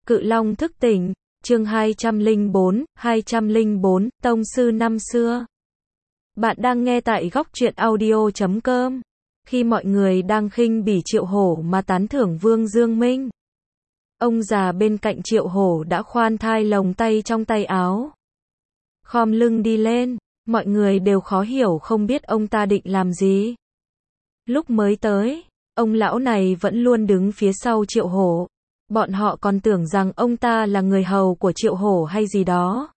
Cự Long thức tỉnh, chương 204, Tông sư năm xưa. Bạn đang nghe tại góc truyện audio.com. Khi mọi người đang khinh bỉ Triệu Hổ mà tán thưởng Vương Dương Minh, ông già bên cạnh Triệu Hổ đã khoan thai lồng tay trong tay áo, khom lưng đi lên. Mọi người đều khó hiểu không biết ông ta định làm gì. Lúc mới tới, ông lão này vẫn luôn đứng phía sau Triệu Hổ. Bọn họ còn tưởng rằng ông ta là người hầu của Triệu Hổ hay gì đó.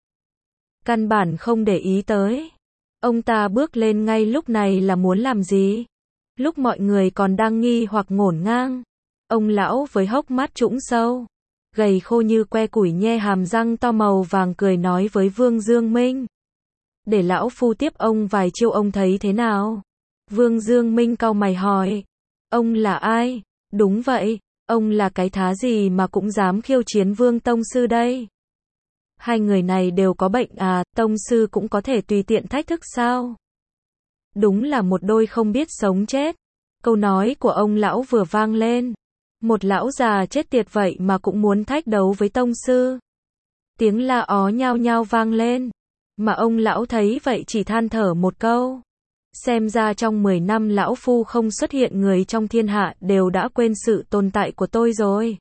Căn bản không để ý tới. Ông ta bước lên ngay lúc này là muốn làm gì? Lúc mọi người còn đang nghi hoặc ngổn ngang, ông lão với hốc mắt trũng sâu, gầy khô như que củi nhe hàm răng to màu vàng cười nói với Vương Dương Minh: để lão phu tiếp ông vài chiêu, ông thấy thế nào? Vương Dương Minh cau mày hỏi: ông là ai? Đúng vậy, ông là cái thá gì mà cũng dám khiêu chiến Vương Tông Sư đây? Hai người này đều có bệnh à, Tông Sư cũng có thể tùy tiện thách thức sao? Đúng là một đôi không biết sống chết. Câu nói của ông lão vừa vang lên, một lão già chết tiệt vậy mà cũng muốn thách đấu với Tông Sư. Tiếng la ó nhao nhao vang lên, mà ông lão thấy vậy chỉ than thở một câu: xem ra trong 10 năm lão phu không xuất hiện, người trong thiên hạ đều đã quên sự tồn tại của tôi rồi.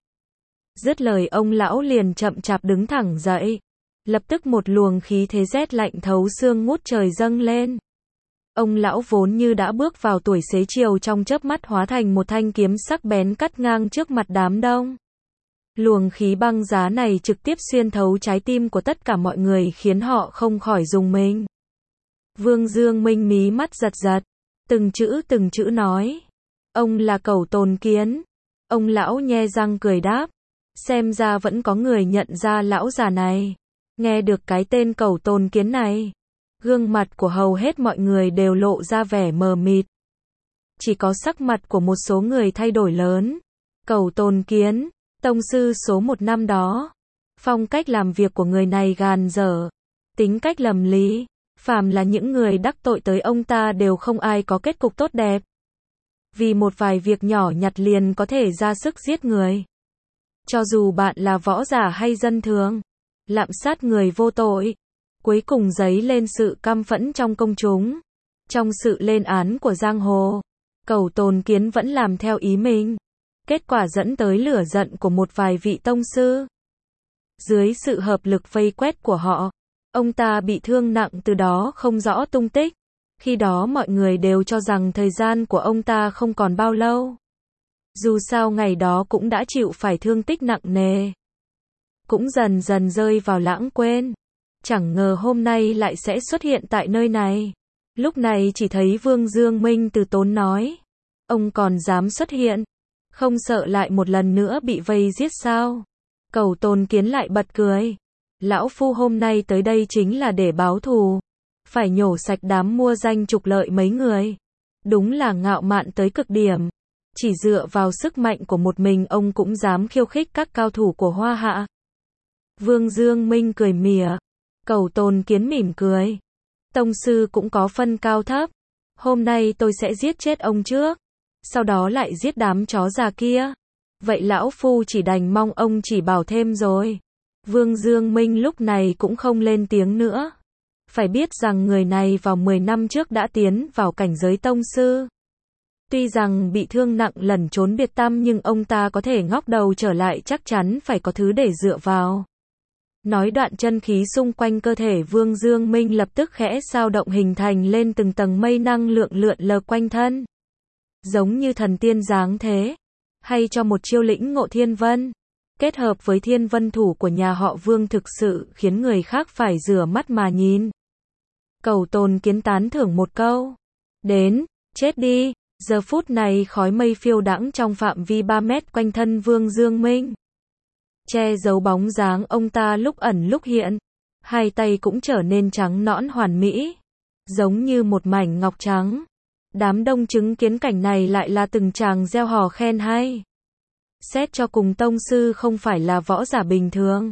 Dứt lời ông lão liền chậm chạp đứng thẳng dậy. Lập tức một luồng khí thế rét lạnh thấu xương ngút trời dâng lên. Ông lão vốn như đã bước vào tuổi xế chiều trong chớp mắt hóa thành một thanh kiếm sắc bén cắt ngang trước mặt đám đông. Luồng khí băng giá này trực tiếp xuyên thấu trái tim của tất cả mọi người khiến họ không khỏi rùng mình. Vương Dương Minh mí mắt giật giật, từng chữ nói: ông là Cẩu Tồn Kiến. Ông lão nhe răng cười đáp: xem ra vẫn có người nhận ra lão già này. Nghe được cái tên Cẩu Tồn Kiến này, gương mặt của hầu hết mọi người đều lộ ra vẻ mờ mịt. Chỉ có sắc mặt của một số người thay đổi lớn. Cẩu Tồn Kiến, tông sư số 1 năm đó. Phong cách làm việc của người này gàn dở, tính cách lầm lý, phàm là những người đắc tội tới ông ta đều không ai có kết cục tốt đẹp. Vì một vài việc nhỏ nhặt liền có thể ra sức giết người. Cho dù bạn là võ giả hay dân thường, lạm sát người vô tội, cuối cùng dấy lên sự căm phẫn trong công chúng. Trong sự lên án của giang hồ, Cẩu Tồn Kiến vẫn làm theo ý mình. Kết quả dẫn tới lửa giận của một vài vị tông sư. Dưới sự hợp lực vây quét của họ, ông ta bị thương nặng, từ đó không rõ tung tích. Khi đó mọi người đều cho rằng thời gian của ông ta không còn bao lâu. Dù sao ngày đó cũng đã chịu phải thương tích nặng nề, cũng dần dần rơi vào lãng quên. Chẳng ngờ hôm nay lại sẽ xuất hiện tại nơi này. Lúc này chỉ thấy Vương Dương Minh từ tốn nói: ông còn dám xuất hiện, không sợ lại một lần nữa bị vây giết sao? Cẩu Tồn Kiến lại bật cười: lão phu hôm nay tới đây chính là để báo thù, phải nhổ sạch đám mua danh trục lợi mấy người. Đúng là ngạo mạn tới cực điểm. Chỉ dựa vào sức mạnh của một mình ông cũng dám khiêu khích các cao thủ của Hoa Hạ. Vương Dương Minh cười mỉa. Cẩu Tồn Kiến mỉm cười: tông sư cũng có phân cao thấp. Hôm nay tôi sẽ giết chết ông trước, sau đó lại giết đám chó già kia. Vậy lão phu chỉ đành mong ông chỉ bảo thêm rồi. Vương Dương Minh lúc này cũng không lên tiếng nữa. Phải biết rằng người này vào 10 năm trước đã tiến vào cảnh giới tông sư. Tuy rằng bị thương nặng lẩn trốn biệt tăm nhưng ông ta có thể ngóc đầu trở lại, chắc chắn phải có thứ để dựa vào. Nói đoạn, chân khí xung quanh cơ thể Vương Dương Minh lập tức khẽ dao động, hình thành lên từng tầng mây năng lượng lượn lờ quanh thân. Giống như thần tiên giáng thế. Hay cho một chiêu lĩnh ngộ thiên vân, kết hợp với thiên vân thủ của nhà họ Vương thực sự khiến người khác phải rửa mắt mà nhìn. Cẩu Tồn Kiến tán thưởng một câu: đến, chết đi. Giờ phút này khói mây phiêu đãng trong phạm vi 3 mét quanh thân Vương Dương Minh, che giấu bóng dáng ông ta lúc ẩn lúc hiện. Hai tay cũng trở nên trắng nõn hoàn mỹ, giống như một mảnh ngọc trắng. Đám đông chứng kiến cảnh này lại là từng tràng reo hò khen hay. Xét cho cùng tông sư không phải là võ giả bình thường.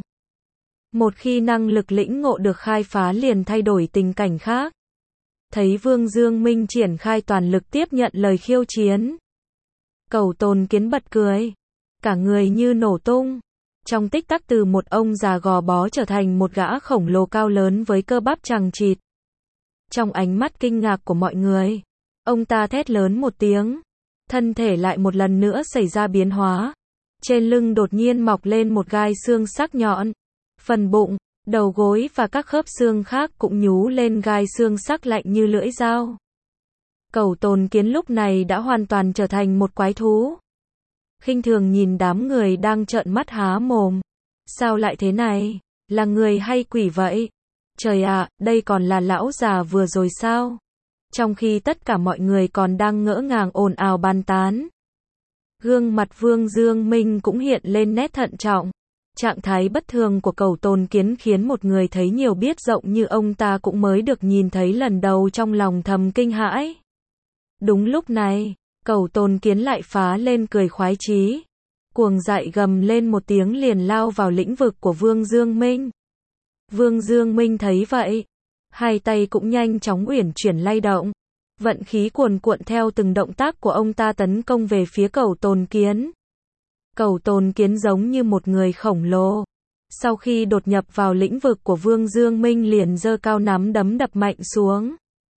Một khi năng lực lĩnh ngộ được khai phá liền thay đổi tình cảnh khác. Thấy Vương Dương Minh triển khai toàn lực tiếp nhận lời khiêu chiến, Cẩu Tồn Kiến bật cười, cả người như nổ tung. Trong tích tắc từ một ông già gò bó trở thành một gã khổng lồ cao lớn với cơ bắp chằng chịt. Trong ánh mắt kinh ngạc của mọi người, ông ta thét lớn một tiếng. Thân thể lại một lần nữa xảy ra biến hóa. Trên lưng đột nhiên mọc lên một gai xương sắc nhọn. Phần bụng, đầu gối và các khớp xương khác cũng nhú lên gai xương sắc lạnh như lưỡi dao. Cẩu Tồn Kiến lúc này đã hoàn toàn trở thành một quái thú. Khinh thường nhìn đám người đang trợn mắt há mồm. Sao lại thế này? Là người hay quỷ vậy? Trời ạ, đây còn là lão già vừa rồi sao? Trong khi tất cả mọi người còn đang ngỡ ngàng ồn ào bàn tán, gương mặt Vương Dương Minh cũng hiện lên nét thận trọng. Trạng thái bất thường của Cẩu Tồn Kiến khiến một người thấy nhiều biết rộng như ông ta cũng mới được nhìn thấy lần đầu trong lòng thầm kinh hãi. Đúng lúc này, Cẩu Tồn Kiến lại phá lên cười khoái chí. Cuồng dại gầm lên một tiếng liền lao vào lĩnh vực của Vương Dương Minh. Vương Dương Minh thấy vậy, hai tay cũng nhanh chóng uyển chuyển lay động. Vận khí cuồn cuộn theo từng động tác của ông ta tấn công về phía Cẩu Tồn Kiến. Cẩu Tồn Kiến giống như một người khổng lồ. Sau khi đột nhập vào lĩnh vực của Vương Dương Minh liền giơ cao nắm đấm đập mạnh xuống.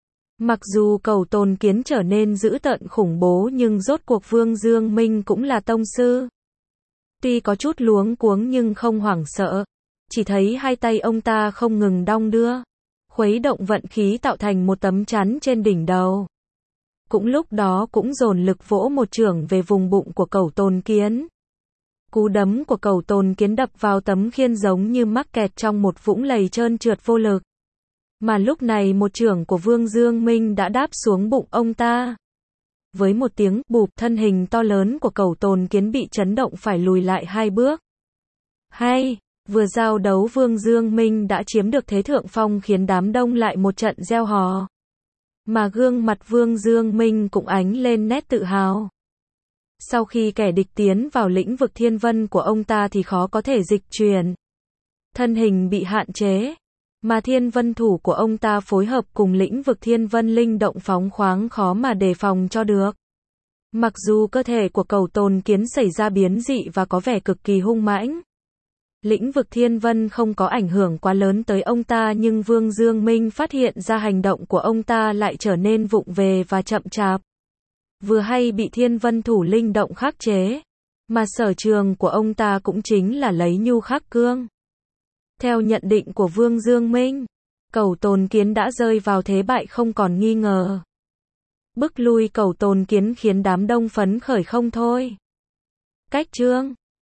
Mặc dù Cẩu Tồn Kiến trở nên dữ tợn khủng bố nhưng rốt cuộc Vương Dương Minh cũng là tông sư. Tuy có chút luống cuống nhưng không hoảng sợ. Chỉ thấy hai tay ông ta không ngừng đong đưa, khuấy động vận khí tạo thành một tấm chắn trên đỉnh đầu. Cũng lúc đó cũng dồn lực vỗ một chưởng về vùng bụng của Cẩu Tồn Kiến. Cú đấm của Cẩu Tồn Kiến đập vào tấm khiên giống như mắc kẹt trong một vũng lầy trơn trượt vô lực. Mà lúc này một chưởng của Vương Dương Minh đã đáp xuống bụng ông ta. Với một tiếng bụp, thân hình to lớn của Cẩu Tồn Kiến bị chấn động phải lùi lại 2 bước. Hay, vừa giao đấu Vương Dương Minh đã chiếm được thế thượng phong khiến đám đông lại một trận reo hò. Mà gương mặt Vương Dương Minh cũng ánh lên nét tự hào. Sau khi kẻ địch tiến vào lĩnh vực thiên vân của ông ta thì khó có thể dịch chuyển. Thân hình bị hạn chế. Mà thiên vân thủ của ông ta phối hợp cùng lĩnh vực thiên vân linh động phóng khoáng khó mà đề phòng cho được. Mặc dù cơ thể của Cẩu Tồn Kiến xảy ra biến dị và có vẻ cực kỳ hung mãnh, lĩnh vực thiên vân không có ảnh hưởng quá lớn tới ông ta nhưng Vương Dương Minh phát hiện ra hành động của ông ta lại trở nên vụng về và chậm chạp. Vừa hay bị thiên vân thủ linh động khắc chế, mà sở trường của ông ta cũng chính là lấy nhu khắc cương. Theo nhận định của Vương Dương Minh, Cẩu Tồn Kiến đã rơi vào thế bại không còn nghi ngờ. Bức lui Cẩu Tồn Kiến khiến đám đông phấn khởi không thôi. Cách chương